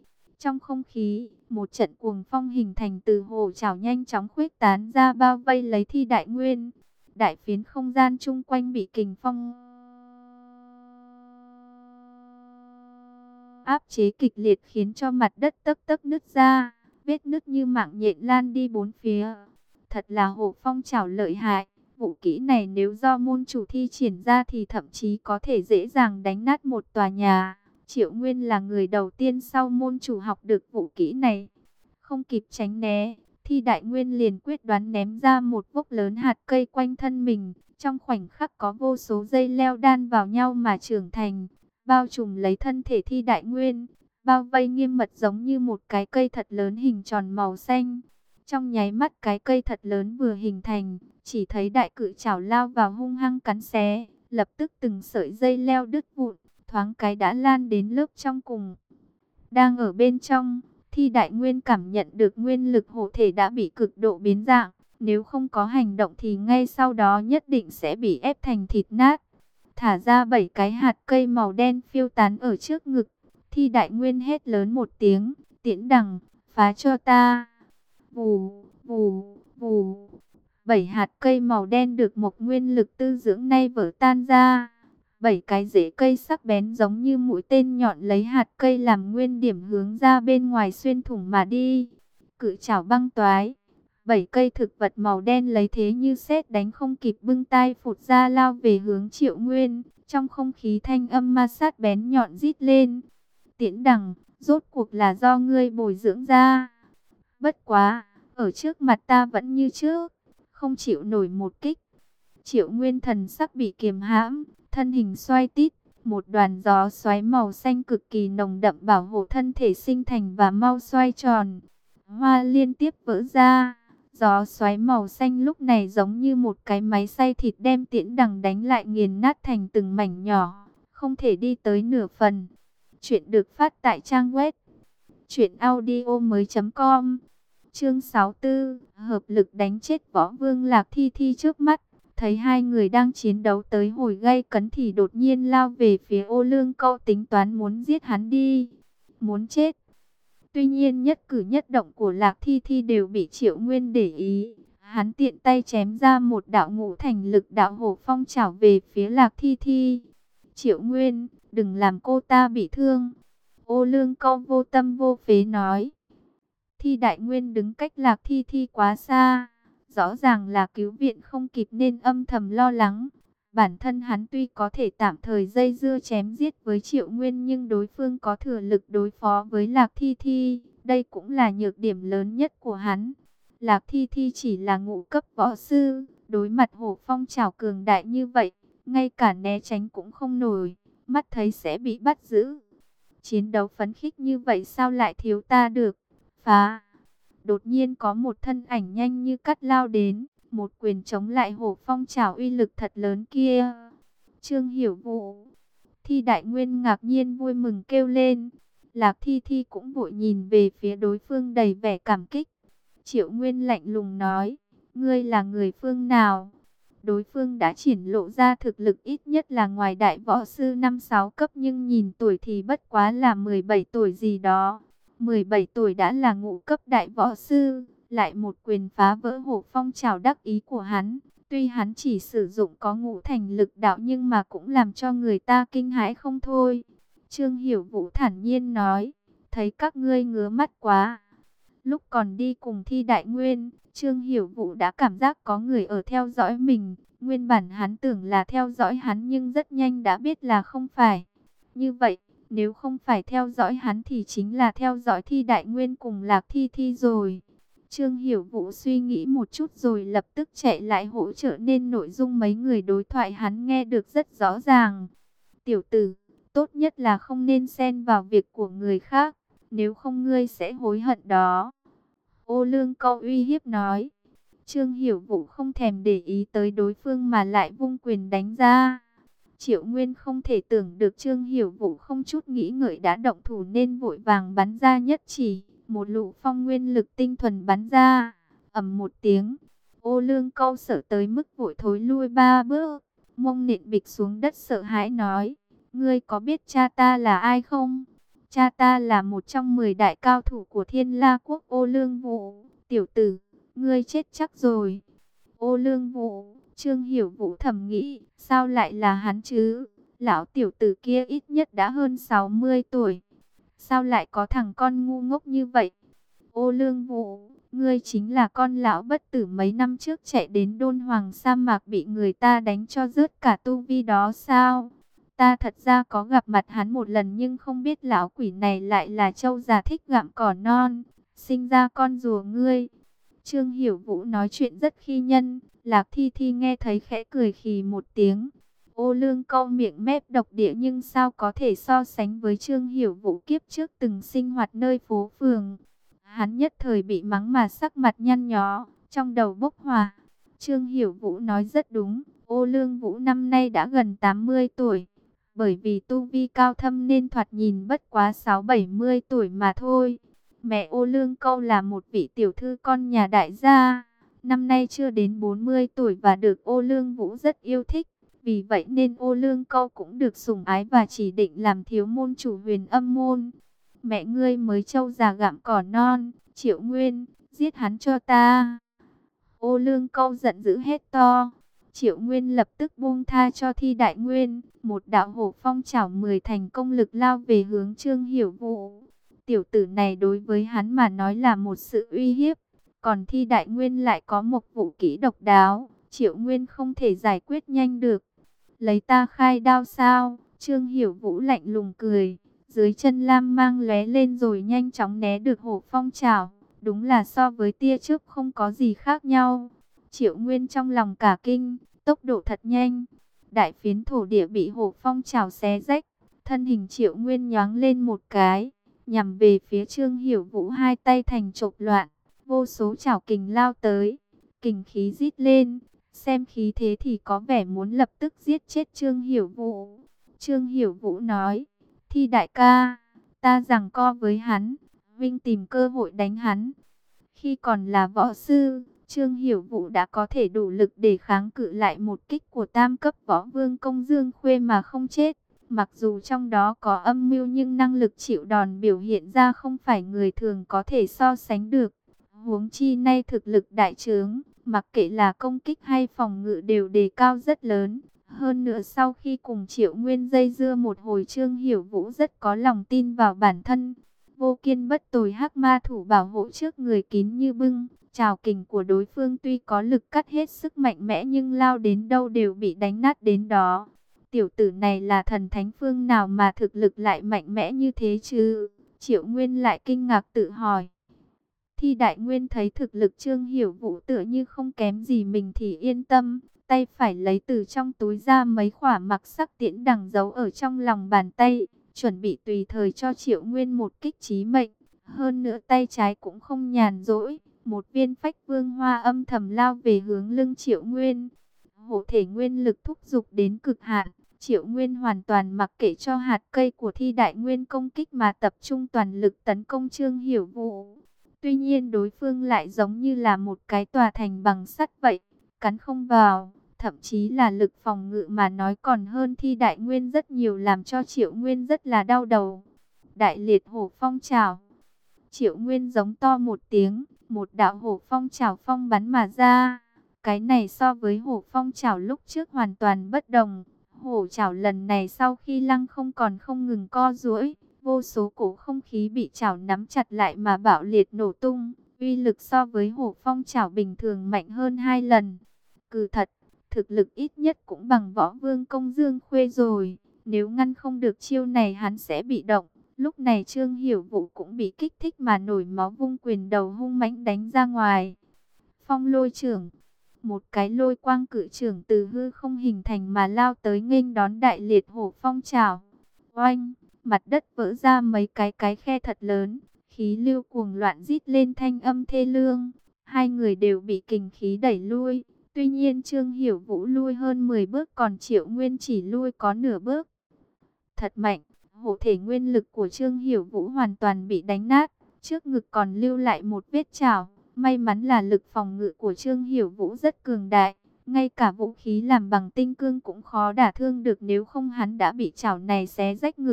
Trong không khí, một trận cuồng phong hình thành từ hồ trảo nhanh chóng khuếch tán ra bao vây lấy Thi Đại Nguyên. Đại phiến không gian chung quanh bị kình phong áp chế kịch liệt khiến cho mặt đất tấc tấc nứt ra, vết nứt như mạng nhện lan đi bốn phía. Thật là hồ phong trảo lợi hại, vũ kỹ này nếu do môn chủ thi triển ra thì thậm chí có thể dễ dàng đánh nát một tòa nhà. Triệu Nguyên là người đầu tiên sau môn chủ học được vũ kỹ này. Không kịp tránh né, Thi Đại Nguyên liền quyết đoán ném ra một vốc lớn hạt cây quanh thân mình. Trong khoảnh khắc có vô số dây leo đan vào nhau mà trưởng thành, bao trùm lấy thân thể Thi Đại Nguyên, bao vây nghiêm mật giống như một cái cây thật lớn hình tròn màu xanh. Trong nháy mắt cái cây thật lớn vừa hình thành, chỉ thấy đại cự chảo lao vào hung hăng cắn xé, lập tức từng sợi dây leo đứt vụn, thoáng cái đã lan đến lớp trong cùng. Đang ở bên trong, Thi Đại Nguyên cảm nhận được nguyên lực hộ thể đã bị cực độ biến dạng, nếu không có hành động thì ngay sau đó nhất định sẽ bị ép thành thịt nát. Thả ra bảy cái hạt cây màu đen phiêu tán ở trước ngực, Thi Đại Nguyên hét lớn một tiếng, Tiễn Đằng, phá cho ta. Vù, vù, vù. Bảy hạt cây màu đen được một nguyên lực tư dưỡng nay vỡ tan ra. Bảy cái rễ cây sắc bén giống như mũi tên nhọn lấy hạt cây làm nguyên điểm hướng ra bên ngoài xuyên thủng mà đi. Cự chảo băng toái. Bảy cây thực vật màu đen lấy thế như sét đánh không kịp bưng tay phụt ra lao về hướng Triệu Nguyên. Trong không khí thanh âm ma sát bén nhọn rít lên. Tiễn Đằng, rốt cuộc là do ngươi bồi dưỡng ra. Bất quá, ở trước mặt ta vẫn như trước, không chịu nổi một kích. Triệu Nguyên thần sắc bị kiềm hãm, thân hình xoay tít, một đoàn gió xoáy màu xanh cực kỳ nồng đậm bảo hộ thân thể sinh thành và mau xoay tròn. Hoa liên tiếp vỡ ra, gió xoáy màu xanh lúc này giống như một cái máy xay thịt đem Tiễn Đằng đánh lại nghiền nát thành từng mảnh nhỏ, không thể đi tới nửa phần. Chuyện được phát tại trang web truyện audio mới chấm com. Chương sáu mươi tư, hợp lực đánh chết Võ Vương Lạc Thi Thi. Trước mắt, thấy hai người đang chiến đấu tới hồi gay cấn thì đột nhiên lao về phía Ô Lương Câu, tính toán muốn giết hắn đi, muốn chết. Tuy nhiên nhất cử nhất động của Lạc Thi Thi đều bị Triệu Nguyên để ý. Hắn tiện tay chém ra một đạo ngũ thành lực đạo hổ phong chảo về phía Lạc Thi Thi. Triệu Nguyên, đừng làm cô ta bị thương. Ô Lương Câu vô tâm vô phế nói. Thi Đại Nguyên đứng cách Lạc Thi Thi quá xa, rõ ràng là cứu viện không kịp nên âm thầm lo lắng. Bản thân hắn tuy có thể tạm thời dây dưa chém giết với Triệu Nguyên nhưng đối phương có thừa lực đối phó với Lạc Thi Thi, đây cũng là nhược điểm lớn nhất của hắn. Lạc Thi Thi chỉ là ngũ cấp võ sư, đối mặt hổ phong trảo cường đại như vậy, ngay cả né tránh cũng không nổi, mắt thấy sẽ bị bắt giữ. Chiến đấu phấn khích như vậy sao lại thiếu ta được? Phá! Đột nhiên có một thân ảnh nhanh như cắt lao đến, một quyền chống lại hổ phong trảo uy lực thật lớn kia. Trương Hiểu Vũ! Thi Đại Nguyên ngạc nhiên vui mừng kêu lên. Lạc Thi Thi cũng vội nhìn về phía đối phương đầy vẻ cảm kích. Triệu Nguyên lạnh lùng nói, ngươi là người phương nào? Đối phương đã triển lộ ra thực lực ít nhất là ngoài đại võ sư năm sáu cấp nhưng nhìn tuổi thì bất quá là mười bảy tuổi gì đó. mười bảy tuổi đã là ngũ cấp đại võ sư, lại một quyền phá vỡ hổ phong trảo đắc ý của hắn. Tuy hắn chỉ sử dụng có ngũ thành lực đạo nhưng mà cũng làm cho người ta kinh hãi không thôi. Trương Hiểu Vũ thản nhiên nói, thấy các ngươi ngứa mắt quá. Lúc còn đi cùng Thi Đại Nguyên, Trương Hiểu Vũ đã cảm giác có người ở theo dõi mình. Nguyên bản hắn tưởng là theo dõi hắn nhưng rất nhanh đã biết là không phải. Như vậy, nếu không phải theo dõi hắn thì chính là theo dõi Thi Đại Nguyên cùng Lạc Thi Thi rồi. Trương Hiểu Vũ suy nghĩ một chút rồi lập tức chạy lại hỗ trợ nên nội dung mấy người đối thoại hắn nghe được rất rõ ràng. Tiểu tử, tốt nhất là không nên xen vào việc của người khác, nếu không ngươi sẽ hối hận đó. Ô Lương Câu uy hiếp nói. Trương Hiểu Vũ không thèm để ý tới đối phương mà lại vung quyền đánh ra. Triệu Nguyên không thể tưởng được Trương Hiểu Vũ không chút nghĩ ngợi đã động thủ nên vội vàng bắn ra nhất chỉ. Một lũ phong nguyên lực tinh thuần bắn ra. Ầm một tiếng. Ô Lương Câu sợ tới mức vội thối lui ba bước. Mông nện bịch xuống đất sợ hãi nói. Ngươi có biết cha ta là ai không? Cha ta là một trong mười đại cao thủ của Thiên La quốc. Ô Lương Vũ, tiểu tử, ngươi chết chắc rồi. Ô Lương Vũ, Trương Hiểu Vũ thầm nghĩ, sao lại là hắn chứ? Lão tiểu tử kia ít nhất đã hơn sáu mươi tuổi. Sao lại có thằng con ngu ngốc như vậy? Ô Lương Vũ, ngươi chính là con lão bất tử mấy năm trước chạy đến Đôn Hoàng sa mạc bị người ta đánh cho rớt cả tu vi đó sao? Ta thật ra có gặp mặt hắn một lần nhưng không biết lão quỷ này lại là trâu già thích gặm cỏ non, sinh ra con rùa ngươi. Trương Hiểu Vũ nói chuyện rất khi nhân, Lạc Thi Thi nghe thấy khẽ cười khì một tiếng. Ô Lương Câu miệng mép độc địa nhưng sao có thể so sánh với Trương Hiểu Vũ kiếp trước từng sinh hoạt nơi phố phường. Hắn nhất thời bị mắng mà sắc mặt nhăn nhó, trong đầu bốc hỏa. Trương Hiểu Vũ nói rất đúng, Ô Lương Vũ năm nay đã gần tám mươi tuổi. Bởi vì tu vi cao thâm nên thoạt nhìn bất quá sáu bảy mươi tuổi mà thôi. Mẹ Ô Lương Câu là một vị tiểu thư con nhà đại gia, năm nay chưa đến bốn mươi tuổi và được Ô Lương Vũ rất yêu thích. Vì vậy nên Ô Lương Câu cũng được sủng ái và chỉ định làm thiếu môn chủ Huyền Âm môn. Mẹ ngươi mới trâu già gặm cỏ non, Triệu Nguyên, giết hắn cho ta. Ô Lương Câu giận dữ hét to. Triệu Nguyên lập tức buông tha cho Thi Đại Nguyên, một đạo hổ phong chảo mười thành công lực lao về hướng Trương Hiểu Vũ. Tiểu tử này đối với hắn mà nói là một sự uy hiếp, còn Thi Đại Nguyên lại có một vũ kỹ độc đáo, Triệu Nguyên không thể giải quyết nhanh được. Lấy ta khai đao sao? Trương Hiểu Vũ lạnh lùng cười, dưới chân lam mang lóe lên rồi nhanh chóng né được hổ phong chảo, đúng là so với tia chớp không có gì khác nhau. Triệu Nguyên trong lòng cả kinh, tốc độ thật nhanh. Đại phiến thổ địa bị hổ phong chảo xé rách, thân hình Triệu Nguyên nhoáng lên một cái, nhằm về phía Trương Hiểu Vũ, hai tay thành chộp loạn, vô số chảo kình lao tới, kình khí rít lên, xem khí thế thì có vẻ muốn lập tức giết chết Trương Hiểu Vũ. Trương Hiểu Vũ nói, Thi đại ca, ta giằng co với hắn, Vinh tìm cơ hội đánh hắn. Khi còn là võ sư, Trương Hiểu Vũ đã có thể đủ lực để kháng cự lại một kích của tam cấp võ vương Công Dương Khuê mà không chết. Mặc dù trong đó có âm mưu nhưng năng lực chịu đòn biểu hiện ra không phải người thường có thể so sánh được. Huống chi nay thực lực đại trướng, mặc kệ là công kích hay phòng ngự đều đề cao rất lớn. Hơn nữa sau khi cùng Triệu Nguyên dây dưa một hồi, Trương Hiểu Vũ rất có lòng tin vào bản thân. Vô kiên bất tồi hắc ma thủ bảo hộ trước người kín như bưng. Trảo kình của đối phương tuy có lực cắt hết sức mạnh mẽ nhưng lao đến đâu đều bị đánh nát đến đó. Tiểu tử này là thần thánh phương nào mà thực lực lại mạnh mẽ như thế chứ? Triệu Nguyên lại kinh ngạc tự hỏi. Thi Đại Nguyên thấy thực lực Trương Hiểu Vũ tựa như không kém gì mình thì yên tâm. Tay phải lấy từ trong túi ra mấy quả mặc sắc tiễn đằng giấu ở trong lòng bàn tay, chuẩn bị tùy thời cho Triệu Nguyên một kích chí mệnh. Hơn nữa tay trái cũng không nhàn rỗi, một viên phách vương hoa âm thầm lao về hướng lưng Triệu Nguyên. Hộ thể nguyên lực thúc giục đến cực hạn, Triệu Nguyên hoàn toàn mặc kệ cho hạt cây của Thi Đại Nguyên công kích mà tập trung toàn lực tấn công Trương Hiểu Vũ. Tuy nhiên đối phương lại giống như là một cái tòa thành bằng sắt vậy, cắn không vào, thậm chí là lực phòng ngự mà nói còn hơn Thi Đại Nguyên rất nhiều, làm cho Triệu Nguyên rất là đau đầu. Đại liệt hổ phong trảo. Triệu Nguyên giống to một tiếng, một đạo hổ phong trảo phong bắn mà ra. Cái này so với hổ phong trảo lúc trước hoàn toàn bất đồng. Hổ trảo lần này sau khi lăng không còn không ngừng co duỗi, vô số cổ không khí bị trảo nắm chặt lại mà bạo liệt nổ tung. Uy lực so với hổ phong trảo bình thường mạnh hơn hai lần. Cừ thật, thực lực ít nhất cũng bằng võ vương Công Dương Khuê rồi. Nếu ngăn không được chiêu này hắn sẽ bị động. Lúc này Trương Hiểu Vũ cũng bị kích thích mà nổi máu, vung quyền đầu hung mãnh đánh ra ngoài. Phong lôi trưởng. Một cái lôi quang cự trưởng từ hư không hình thành mà lao tới nghênh đón đại liệt hổ phong trảo. Oanh, mặt đất vỡ ra mấy cái cái khe thật lớn, khí lưu cuồng loạn rít lên thanh âm thê lương. Hai người đều bị kình khí đẩy lui. Tuy nhiên Trương Hiểu Vũ lui hơn mười bước, còn Triệu Nguyên chỉ lui có nửa bước. Thật mạnh, hộ thể nguyên lực của Trương Hiểu Vũ hoàn toàn bị đánh nát, trước ngực còn lưu lại một vết chảo. May mắn là lực phòng ngự của Trương Hiểu Vũ rất cường đại, ngay cả vũ khí làm bằng tinh cương cũng khó đả thương được, nếu không hắn đã bị chảo này xé rách ngực,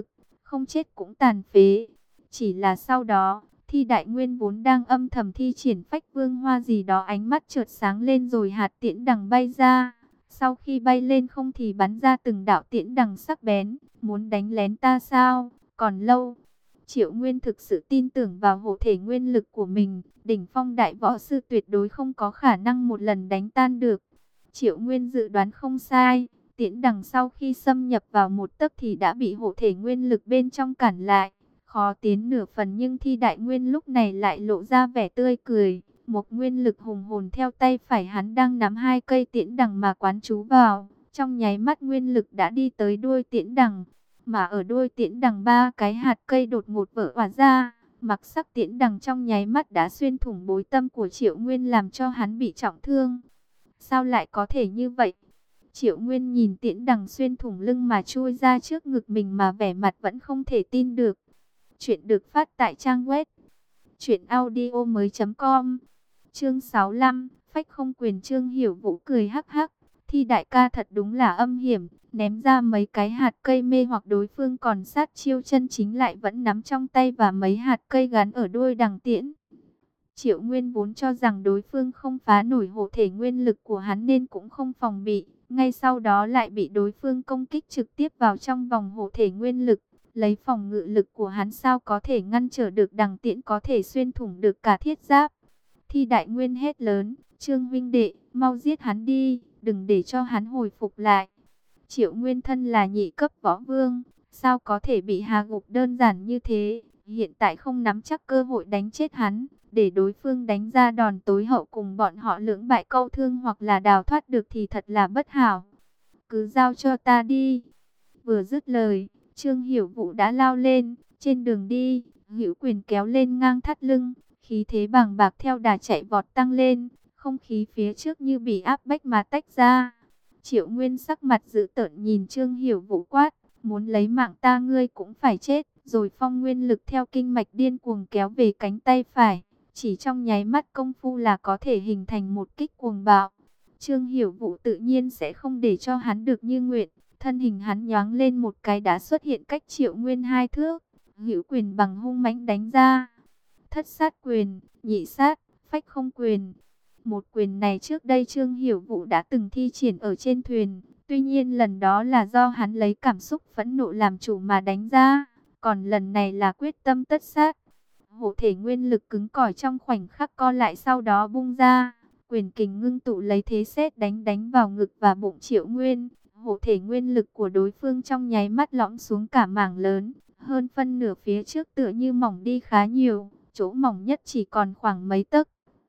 không chết cũng tàn phế. Chỉ là sau đó, Thi Đại Nguyên vốn đang âm thầm thi triển phách vương hoa gì đó, ánh mắt chợt sáng lên rồi hạt tiễn đằng bay ra. Sau khi bay lên không thì bắn ra từng đạo tiễn đằng sắc bén, muốn đánh lén ta sao? Còn lâu. Triệu Nguyên thực sự tin tưởng vào hộ thể nguyên lực của mình, đỉnh phong đại võ sư tuyệt đối không có khả năng một lần đánh tan được. Triệu Nguyên dự đoán không sai, tiễn đằng sau khi xâm nhập vào một tấc thì đã bị hộ thể nguyên lực bên trong cản lại, khó tiến nửa phần. Nhưng Thi Đại Nguyên lúc này lại lộ ra vẻ tươi cười, một nguyên lực hùng hồn theo tay phải hắn đang nắm hai cây tiễn đằng mà quán chú vào, trong nháy mắt nguyên lực đã đi tới đuôi tiễn đằng. Mà ở đuôi tiễn đằng ba cái hạt cây đột ngột vỡ òa ra, mặc sắc tiễn đằng trong nháy mắt đã xuyên thủng bối tâm của Triệu Nguyên, làm cho hắn bị trọng thương. Sao lại có thể như vậy? Triệu Nguyên nhìn tiễn đằng xuyên thủng lưng mà chui ra trước ngực mình mà vẻ mặt vẫn không thể tin được. Chuyện được phát tại trang web truyện audio mới chấm com. Chương sáu mươi lăm, phách không quyền. Trương Hiểu Vũ cười hắc hắc, Thi đại ca thật đúng là âm hiểm, ném ra mấy cái hạt cây mê hoặc đối phương, còn sát chiêu chân chính lại vẫn nắm trong tay và mấy hạt cây gắn ở đuôi đằng tiễn. Triệu Nguyên vốn cho rằng đối phương không phá nổi hộ thể nguyên lực của hắn nên cũng không phòng bị, ngay sau đó lại bị đối phương công kích trực tiếp vào trong vòng hộ thể nguyên lực. Lấy phòng ngự lực của hắn sao có thể ngăn trở được đằng tiễn có thể xuyên thủng được cả thiết giáp. Thi Đại Nguyên hét lớn, Trương huynh đệ, mau giết hắn đi, đừng để cho hắn hồi phục lại. Triệu Nguyên thân là nhị cấp võ vương, sao có thể bị hạ gục đơn giản như thế, hiện tại không nắm chắc cơ hội đánh chết hắn, để đối phương đánh ra đòn tối hậu cùng bọn họ lưỡng bại câu thương hoặc là đào thoát được thì thật là bất hảo. Cứ giao cho ta đi. Vừa dứt lời, Trương Hiểu Vũ đã lao lên, trên đường đi, hữu quyền kéo lên ngang thắt lưng, khí thế bàng bạc theo đà chạy vọt tăng lên, không khí phía trước như bị áp bách mà tách ra. Triệu Nguyên sắc mặt dữ tợn nhìn Trương Hiểu Vũ quát, muốn lấy mạng ta ngươi cũng phải chết. Rồi phong nguyên lực theo kinh mạch điên cuồng kéo về cánh tay phải, chỉ trong nháy mắt công phu là có thể hình thành một kích cuồng bạo. Trương Hiểu Vũ tự nhiên sẽ không để cho hắn được như nguyện, thân hình hắn nhoáng lên một cái đã xuất hiện cách Triệu Nguyên hai thước, hữu quyền bằng hung mãnh đánh ra. Thất sát quyền, nhị sát, phách không quyền. Một quyền này trước đây Trương Hiểu Vũ đã từng thi triển ở trên thuyền, tuy nhiên lần đó là do hắn lấy cảm xúc phẫn nộ làm chủ mà đánh ra, còn lần này là quyết tâm tất sát. Hộ thể nguyên lực cứng cỏi trong khoảnh khắc co lại, sau đó bung ra, quyền kình ngưng tụ lấy thế sét đánh đánh vào ngực và bụng Triệu Nguyên. Hộ thể nguyên lực của đối phương trong nháy mắt lõm xuống cả mảng lớn, hơn phân nửa phía trước tựa như mỏng đi khá nhiều, chỗ mỏng nhất chỉ còn khoảng mấy tấc.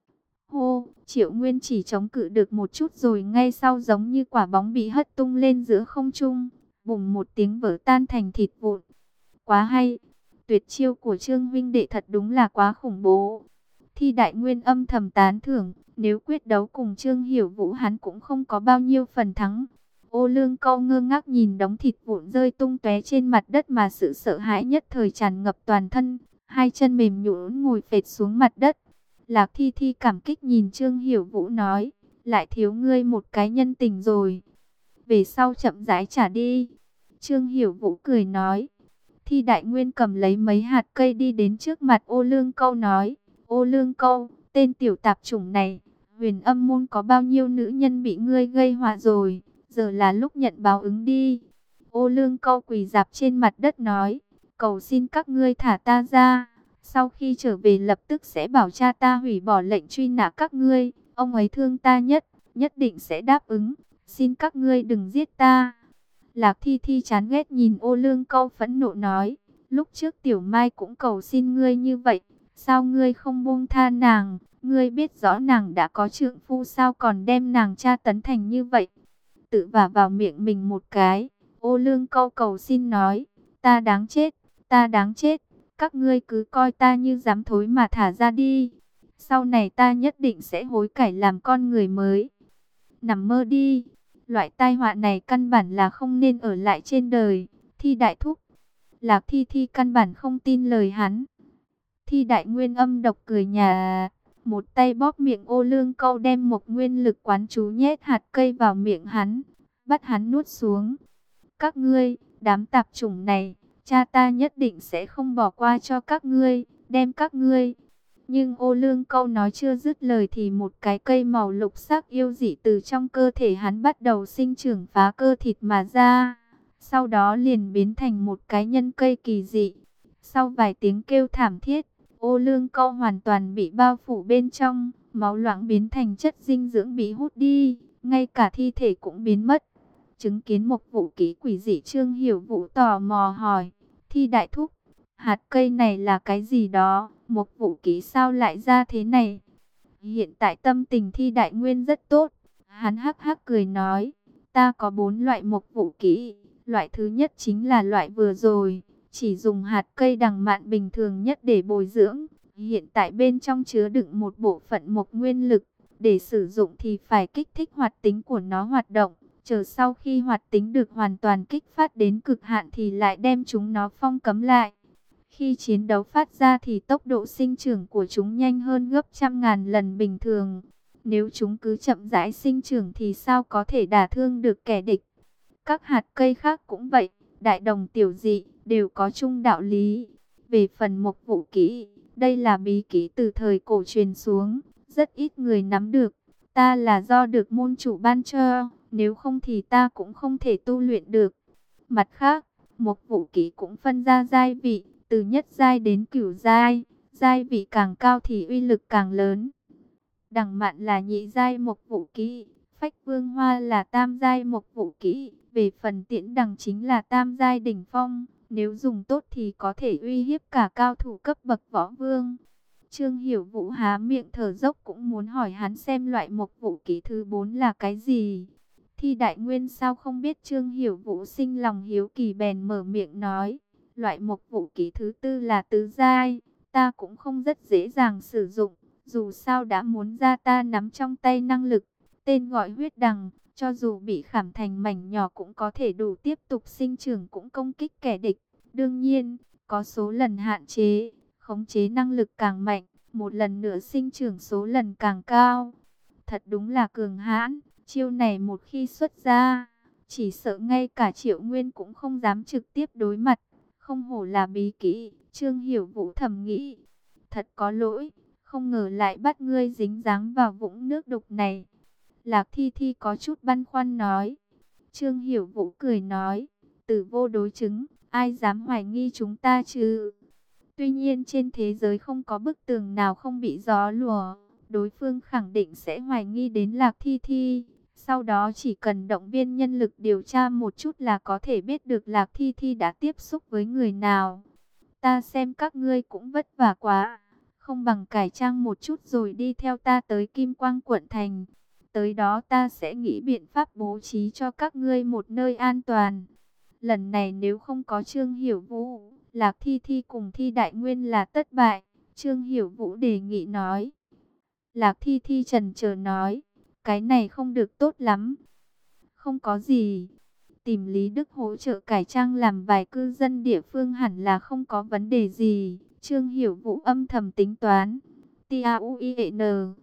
Hô, Triệu Nguyên chỉ chống cự được một chút rồi ngay sau giống như quả bóng bị hất tung lên giữa không trung, bùng một tiếng vỡ tan thành thịt vụn. Quá hay, tuyệt chiêu của Trương huynh đệ thật đúng là quá khủng bố. Thi Đại Nguyên âm thầm tán thưởng, nếu quyết đấu cùng Trương Hiểu Vũ hắn cũng không có bao nhiêu phần thắng. Ô Lương Câu ngơ ngác nhìn đống thịt vụn rơi tung tóe trên mặt đất mà sự sợ hãi nhất thời tràn ngập toàn thân, hai chân mềm nhũn ngồi phệt xuống mặt đất. Lạc Thi Thi cảm kích nhìn Trương Hiểu Vũ nói, lại thiếu ngươi một cái nhân tình rồi, về sau chậm rãi trả đi. Trương Hiểu Vũ cười nói. Thi Đại Nguyên cầm lấy mấy hạt cây đi đến trước mặt Ô Lương Câu nói, Ô Lương Câu, tên tiểu tạp chủng này, Huyền Âm môn có bao nhiêu nữ nhân bị ngươi gây họa rồi, giờ là lúc nhận báo ứng đi. Ô Lương Câu quỳ rạp trên mặt đất nói, cầu xin các ngươi thả ta ra, sau khi trở về lập tức sẽ bảo cha ta hủy bỏ lệnh truy nã các ngươi, ông ấy thương ta nhất, nhất định sẽ đáp ứng, xin các ngươi đừng giết ta. Lạc Thi Thi chán ghét nhìn Ô Lương Câu phẫn nộ nói, lúc trước Tiểu Mai cũng cầu xin ngươi như vậy, sao ngươi không buông tha nàng, ngươi biết rõ nàng đã có trượng phu sao còn đem nàng tra tấn thành như vậy. Tự vả vào miệng mình một cái, Ô Lương Câu cầu xin nói, ta đáng chết, ta đáng chết, các ngươi cứ coi ta như dám thối mà thả ra đi, sau này ta nhất định sẽ hối cải làm con người mới. Nằm mơ đi, loại tai họa này căn bản là không nên ở lại trên đời. Thi Đại Thúc, Lạc Thi Thi căn bản không tin lời hắn. Thi Đại Nguyên âm độc cười nhà, một tay bóp miệng Ô Lương Câu đem một nguyên lực quán chú nhét hạt cây vào miệng hắn, bắt hắn nuốt xuống. Các ngươi, đám tạp chủng này, cha ta nhất định sẽ không bỏ qua cho các ngươi, đem các ngươi. Nhưng Ô Lương Câu nói chưa dứt lời thì một cái cây màu lục sắc yêu dị từ trong cơ thể hắn bắt đầu sinh trưởng phá cơ thịt mà ra. Sau đó liền biến thành một cái nhân cây kỳ dị. Sau vài tiếng kêu thảm thiết, Ô Lương Câu hoàn toàn bị bao phủ bên trong, máu loãng biến thành chất dinh dưỡng bị hút đi, ngay cả thi thể cũng biến mất. Chứng kiến một vũ ký quỷ dị, Trương Hiểu Vũ tò mò hỏi, Thi đại thúc, hạt cây này là cái gì đó, một vũ ký sao lại ra thế này? Hiện tại tâm tình Thi đại nguyên rất tốt, hắn hắc hắc cười nói, ta có bốn loại mộc vũ ký, loại thứ nhất chính là loại vừa rồi, chỉ dùng hạt cây đằng mạn bình thường nhất để bồi dưỡng, hiện tại bên trong chứa đựng một bộ phận mộc nguyên lực, để sử dụng thì phải kích thích hoạt tính của nó hoạt động. Chờ sau khi hoạt tính được hoàn toàn kích phát đến cực hạn thì lại đem chúng nó phong cấm lại. Khi chiến đấu phát ra thì tốc độ sinh trưởng của chúng nhanh hơn gấp trăm ngàn lần bình thường. Nếu chúng cứ chậm rãi sinh trưởng thì sao có thể đả thương được kẻ địch. Các hạt cây khác cũng vậy, đại đồng tiểu dị, đều có chung đạo lý. Về phần mộc vũ kỹ, đây là bí kỹ từ thời cổ truyền xuống, rất ít người nắm được. Ta là do được môn chủ ban cho, nếu không thì ta cũng không thể tu luyện được. Mặt khác, mộc vũ kỹ cũng phân ra giai vị, từ nhất giai đến cửu giai, giai vị càng cao thì uy lực càng lớn. Đằng mạn là nhị giai mộc vũ kỹ, phách vương hoa là tam giai mộc vũ kỹ, về phần tiễn đằng chính là tam giai đỉnh phong, nếu dùng tốt thì có thể uy hiếp cả cao thủ cấp bậc võ vương. Trương Hiểu Vũ há miệng thở dốc cũng muốn hỏi hắn xem loại mộc vũ kỹ thứ bốn là cái gì. Thi đại nguyên sao không biết Trương Hiểu Vũ sinh lòng hiếu kỳ bèn mở miệng nói. Loại mộc vũ kỹ thứ tư là tứ giai, ta cũng không rất dễ dàng sử dụng. Dù sao đã muốn ra ta nắm trong tay năng lực, tên gọi huyết đằng, cho dù bị khảm thành mảnh nhỏ cũng có thể đủ tiếp tục sinh trưởng cũng công kích kẻ địch. Đương nhiên, có số lần hạn chế, khống chế năng lực càng mạnh, một lần nữa sinh trưởng số lần càng cao. Thật đúng là cường hãn, chiêu này một khi xuất ra, chỉ sợ ngay cả Triệu Nguyên cũng không dám trực tiếp đối mặt. Không hổ là bí kỹ, Trương Hiểu Vũ thầm nghĩ. Thật có lỗi, không ngờ lại bắt ngươi dính dáng vào vũng nước đục này. Lạc Thi Thi có chút băn khoăn nói. Trương Hiểu Vũ cười nói, tử vô đối chứng, ai dám hoài nghi chúng ta chứ? Tuy nhiên trên thế giới không có bức tường nào không bị gió lùa, đối phương khẳng định sẽ hoài nghi đến Lạc Thi Thi. Sau đó chỉ cần động viên nhân lực điều tra một chút là có thể biết được Lạc Thi Thi đã tiếp xúc với người nào. Ta xem các ngươi cũng vất vả quá, không bằng cải trang một chút rồi đi theo ta tới Kim Quang quận thành. Tới đó ta sẽ nghĩ biện pháp bố trí cho các ngươi một nơi an toàn. Lần này nếu không có Trương Hiểu Vũ, Lạc Thi Thi cùng Thi đại nguyên là tất bại. Trương Hiểu Vũ đề nghị nói. Lạc Thi Thi chần chờ nói, cái này không được tốt lắm. Không có gì, tìm Lý Đức hỗ trợ cải trang làm vài cư dân địa phương hẳn là không có vấn đề gì. Trương Hiểu Vũ âm thầm tính toán. T A U I E N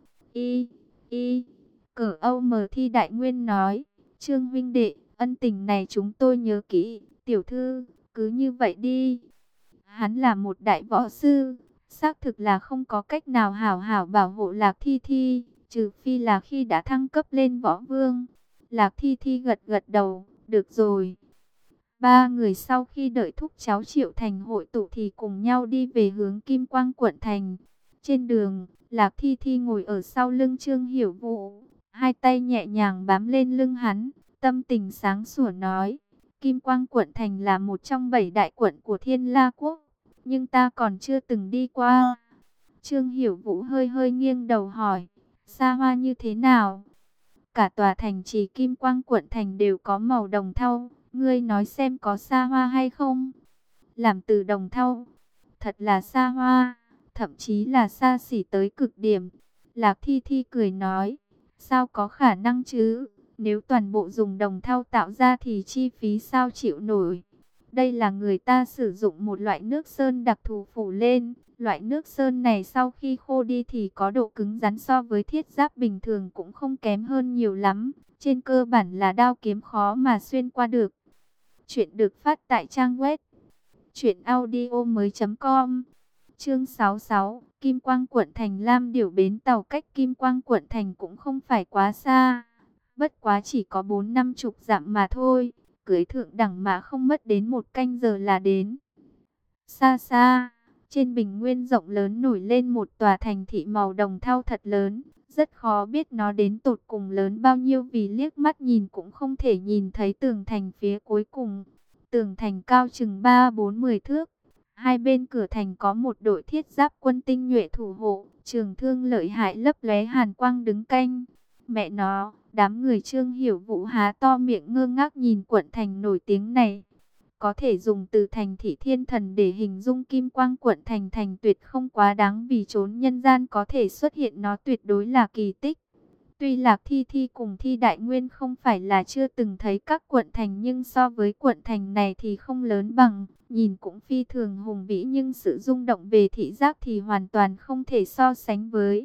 I I Cờ Âu Mờ Thi đại nguyên nói, Trương huynh đệ, ân tình này chúng tôi nhớ kỹ. Tiểu thư, cứ như vậy đi. Hắn là một đại võ sư, xác thực là không có cách nào hảo hảo bảo hộ Lạc Thi Thi, trừ phi là khi đã thăng cấp lên võ vương. Lạc Thi Thi gật gật đầu, được rồi. Ba người sau khi đợi thúc cháu Triệu Thành hội tụ thì cùng nhau đi về hướng Kim Quang quận thành. Trên đường, Lạc Thi Thi ngồi ở sau lưng Trương Hiểu Vũ, hai tay nhẹ nhàng bám lên lưng hắn, tâm tình sáng sủa nói. Kim Quang quận thành là một trong bảy đại quận của Thiên La Quốc, nhưng ta còn chưa từng đi qua. Trương Hiểu Vũ hơi hơi nghiêng đầu hỏi, xa hoa như thế nào? Cả tòa thành trì Kim Quang quận thành đều có màu đồng thau, ngươi nói xem có xa hoa hay không? Làm từ đồng thau, thật là xa hoa, thậm chí là xa xỉ tới cực điểm. Lạc Thi Thi cười nói, sao có khả năng chứ? Nếu toàn bộ dùng đồng thau tạo ra thì chi phí sao chịu nổi. Đây là người ta sử dụng một loại nước sơn đặc thù phủ lên. Loại nước sơn này sau khi khô đi thì có độ cứng rắn so với thiết giáp bình thường cũng không kém hơn nhiều lắm. Trên cơ bản là đao kiếm khó mà xuyên qua được. Chuyện được phát tại trang web Chuyện audio mới com. Chương sáu mươi sáu, Kim Quang quận thành. Lam Điểu bến tàu cách Kim Quang quận thành cũng không phải quá xa, bất quá chỉ có bốn năm chục dặm mà thôi. Cưỡi thượng đẳng mã không mất đến một canh giờ là đến. Xa xa, trên bình nguyên rộng lớn nổi lên một tòa thành thị màu đồng thau thật lớn. Rất khó biết nó đến tột cùng lớn bao nhiêu vì liếc mắt nhìn cũng không thể nhìn thấy tường thành phía cuối cùng. Tường thành cao chừng ba bốn mười thước. Hai bên cửa thành có một đội thiết giáp quân tinh nhuệ thủ hộ, trường thương lợi hại lấp lóe hàn quang đứng canh. Mẹ nó, đám người Trương Hiểu Vũ há to miệng ngơ ngác nhìn quận thành nổi tiếng này. Có thể dùng từ thành thị thiên thần để hình dung Kim Quang quận thành thành tuyệt không quá đáng, vì chốn nhân gian có thể xuất hiện nó tuyệt đối là kỳ tích. Tuy Lạc Thi Thi cùng Thi Đại Nguyên không phải là chưa từng thấy các quận thành, nhưng so với quận thành này thì không lớn bằng, nhìn cũng phi thường hùng vĩ, nhưng sự rung động về thị giác thì hoàn toàn không thể so sánh với.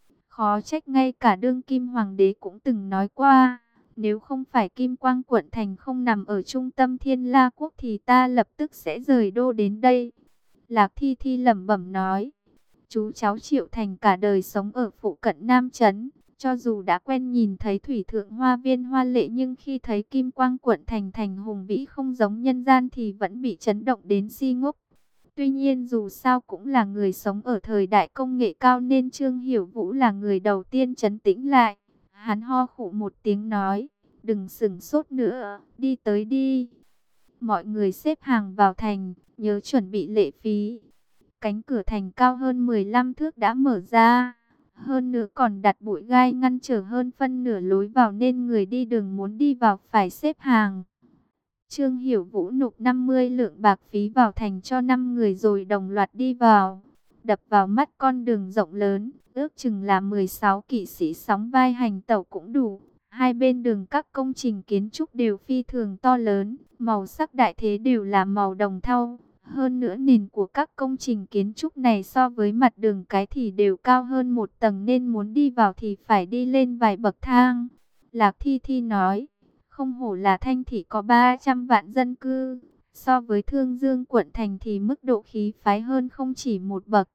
Khó trách ngay cả đương kim hoàng đế cũng từng nói qua, nếu không phải Kim Quang quận thành không nằm ở trung tâm Thiên La quốc thì ta lập tức sẽ rời đô đến đây. Lạc Thi Thi lẩm bẩm nói, chú cháu Triệu Thành cả đời sống ở phụ cận Nam Trấn. Cho dù đã quen nhìn thấy thủy thượng hoa viên hoa lệ, nhưng khi thấy Kim Quang quận thành thành hùng vĩ không giống nhân gian thì vẫn bị chấn động đến si ngốc. Tuy nhiên dù sao cũng là người sống ở thời đại công nghệ cao nên Trương Hiểu Vũ là người đầu tiên trấn tĩnh lại. Hắn ho khụ một tiếng nói, đừng sửng sốt nữa, đi tới đi. Mọi người xếp hàng vào thành, nhớ chuẩn bị lệ phí. Cánh cửa thành cao hơn mười lăm thước đã mở ra. Hơn nữa còn đặt bụi gai ngăn trở hơn phân nửa lối vào nên người đi đường muốn đi vào phải xếp hàng. Trương Hiểu Vũ nộp năm mươi lượng bạc phí vào thành cho năm người rồi đồng loạt đi vào. Đập vào mắt con đường rộng lớn, ước chừng là mười sáu kỵ sĩ sóng vai hành tẩu cũng đủ. Hai bên đường các công trình kiến trúc đều phi thường to lớn, màu sắc đại thế đều là màu đồng thau. Hơn nữa nền của các công trình kiến trúc này so với mặt đường cái thì đều cao hơn một tầng, nên muốn đi vào thì phải đi lên vài bậc thang. Lạc Thi Thi nói, không hổ là thành thị có ba trăm vạn dân cư, so với Thương Dương quận thành thì mức độ khí phái hơn không chỉ một bậc.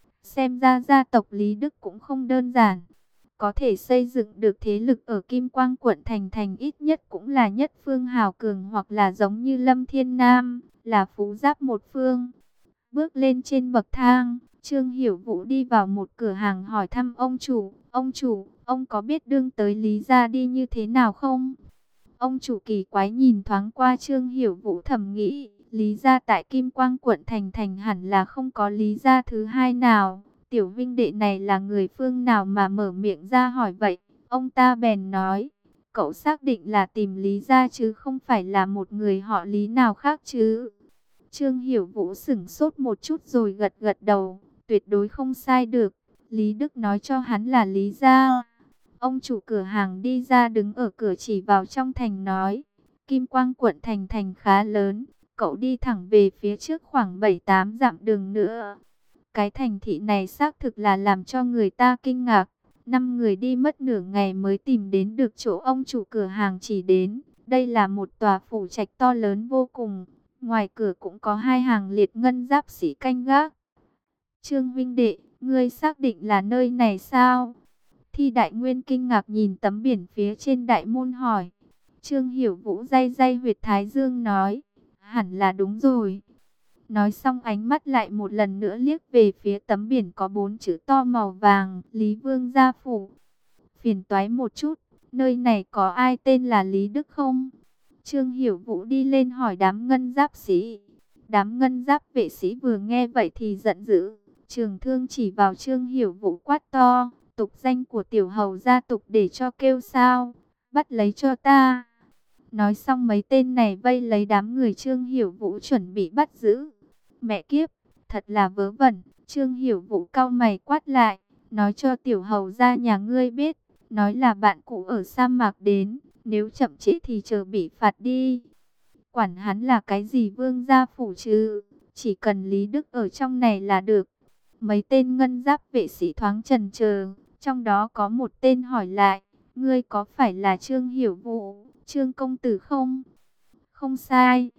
Xem ra gia tộc Lý Đức cũng không đơn giản, có thể xây dựng được thế lực ở Kim Quang quận thành thành ít nhất cũng là nhất phương hào cường, hoặc là giống như Lâm Thiên Nam, là phú giáp một phương. Bước lên trên bậc thang, Trương Hiểu Vũ đi vào một cửa hàng hỏi thăm ông chủ, ông chủ, ông có biết đương tới Lý gia đi như thế nào không? Ông chủ kỳ quái nhìn thoáng qua Trương Hiểu Vũ, thầm nghĩ, Lý gia tại Kim Quang quận thành thành hẳn là không có Lý gia thứ hai nào. Tiểu vinh đệ này là người phương nào mà mở miệng ra hỏi vậy? Ông ta bèn nói, cậu xác định là tìm Lý gia chứ không phải là một người họ Lý nào khác chứ? Trương Hiểu Vũ sửng sốt một chút rồi gật gật đầu, tuyệt đối không sai được. Lý Đức nói cho hắn là Lý gia. Ông chủ cửa hàng đi ra đứng ở cửa chỉ vào trong thành nói, Kim Quang quận thành thành khá lớn, cậu đi thẳng về phía trước khoảng bảy tám dặm đường nữa. Cái thành thị này xác thực là làm cho người ta kinh ngạc. Năm người đi mất nửa ngày mới tìm đến được chỗ ông chủ cửa hàng chỉ đến. Đây là một tòa phủ trạch to lớn vô cùng. Ngoài cửa cũng có hai hàng liệt ngân giáp sĩ canh gác. Trương huynh đệ, ngươi xác định là nơi này sao? Thi Đại Nguyên kinh ngạc nhìn tấm biển phía trên đại môn hỏi. Trương Hiểu Vũ day day huyệt thái dương nói, hẳn là đúng rồi. Nói xong ánh mắt lại một lần nữa liếc về phía tấm biển có bốn chữ to màu vàng, Lý Vương gia phủ. Phiền toái một chút, nơi này có ai tên là Lý Đức không? Trương Hiểu Vũ đi lên hỏi đám ngân giáp sĩ. Đám ngân giáp vệ sĩ vừa nghe vậy thì giận dữ. Trường thương chỉ vào Trương Hiểu Vũ quát to, tục danh của tiểu hầu gia tục để cho kêu sao, bắt lấy cho ta. Nói xong mấy tên này vây lấy đám người Trương Hiểu Vũ chuẩn bị bắt giữ. Mẹ kiếp, thật là vớ vẩn. Trương Hiểu Vũ cau mày quát lại, nói cho tiểu hầu gia nhà ngươi biết, nói là bạn cũ ở sa mạc đến, nếu chậm trễ thì chờ bị phạt đi. Quản hắn là cái gì vương gia phủ chứ, chỉ cần Lý Đức ở trong này là được. Mấy tên ngân giáp vệ sĩ thoáng chần chờ, trong đó có một tên hỏi lại, ngươi có phải là Trương Hiểu Vũ, Trương công tử không? Không sai.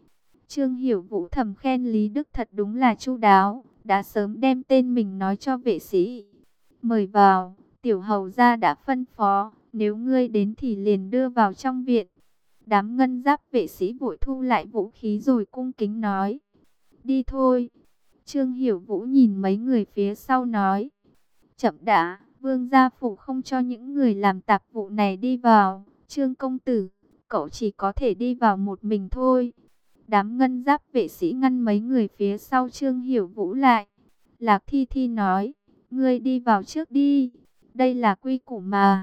Trương Hiểu Vũ thầm khen Lý Đức thật đúng là chu đáo, đã sớm đem tên mình nói cho vệ sĩ. Mời vào, tiểu hầu gia đã phân phó, nếu ngươi đến thì liền đưa vào trong viện. Đám ngân giáp vệ sĩ vội thu lại vũ khí rồi cung kính nói, đi thôi. Trương Hiểu Vũ nhìn mấy người phía sau nói, chậm đã, vương gia phủ không cho những người làm tạp vụ này đi vào. Trương công tử, cậu chỉ có thể đi vào một mình thôi. Đám ngân giáp vệ sĩ ngăn mấy người phía sau Trương Hiểu Vũ lại. Lạc Thi Thi nói, ngươi đi vào trước đi, đây là quy củ mà.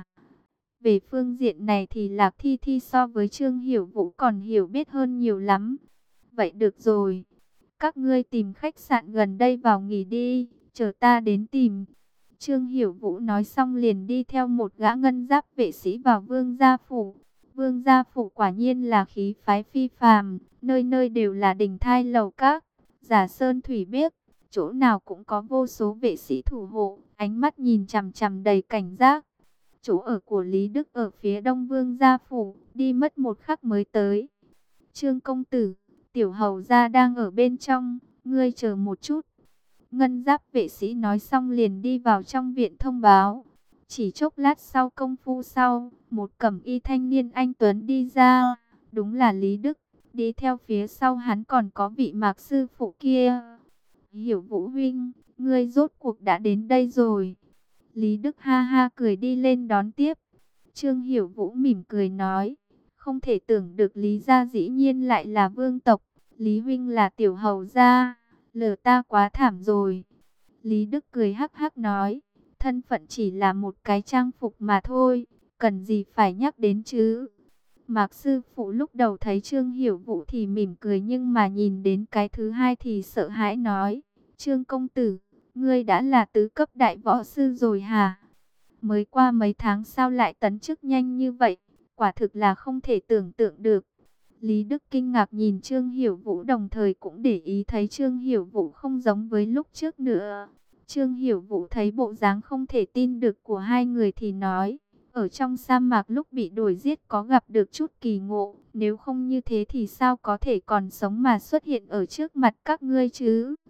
Về phương diện này thì Lạc Thi Thi so với Trương Hiểu Vũ còn hiểu biết hơn nhiều lắm. Vậy được rồi, các ngươi tìm khách sạn gần đây vào nghỉ đi, chờ ta đến tìm. Trương Hiểu Vũ nói xong liền đi theo một gã ngân giáp vệ sĩ vào vương gia phủ. Vương gia phủ quả nhiên là khí phái phi phàm, nơi nơi đều là đình thai lầu các, giả sơn thủy biếc, chỗ nào cũng có vô số vệ sĩ thủ hộ, ánh mắt nhìn chằm chằm đầy cảnh giác. Chỗ ở của Lý Đức ở phía đông vương gia phủ, đi mất một khắc mới tới. Trương công tử, tiểu hầu gia đang ở bên trong, ngươi chờ một chút. Ngân giáp vệ sĩ nói xong liền đi vào trong viện thông báo. Chỉ chốc lát sau công phu sau, một cẩm y thanh niên anh tuấn đi ra, đúng là Lý Đức. Đi theo phía sau hắn còn có vị Mạc sư phụ kia. Hiểu Vũ huynh, ngươi rốt cuộc đã đến đây rồi. Lý Đức ha ha cười đi lên đón tiếp. Trương Hiểu Vũ mỉm cười nói, không thể tưởng được Lý gia dĩ nhiên lại là vương tộc. Lý huynh là tiểu hầu gia, lỡ ta quá thảm rồi. Lý Đức cười hắc hắc nói, thân phận chỉ là một cái trang phục mà thôi, cần gì phải nhắc đến chứ. Mạc sư phụ lúc đầu thấy Trương Hiểu Vũ thì mỉm cười, nhưng mà nhìn đến cái thứ hai thì sợ hãi nói, Trương công tử, ngươi đã là tứ cấp đại võ sư rồi hả? Mới qua mấy tháng sao lại tấn chức nhanh như vậy, quả thực là không thể tưởng tượng được. Lý Đức kinh ngạc nhìn Trương Hiểu Vũ, đồng thời cũng để ý thấy Trương Hiểu Vũ không giống với lúc trước nữa. Trương Hiểu Vũ thấy bộ dáng không thể tin được của hai người thì nói, ở trong sa mạc lúc bị đuổi giết có gặp được chút kỳ ngộ, nếu không như thế thì sao có thể còn sống mà xuất hiện ở trước mặt các ngươi chứ?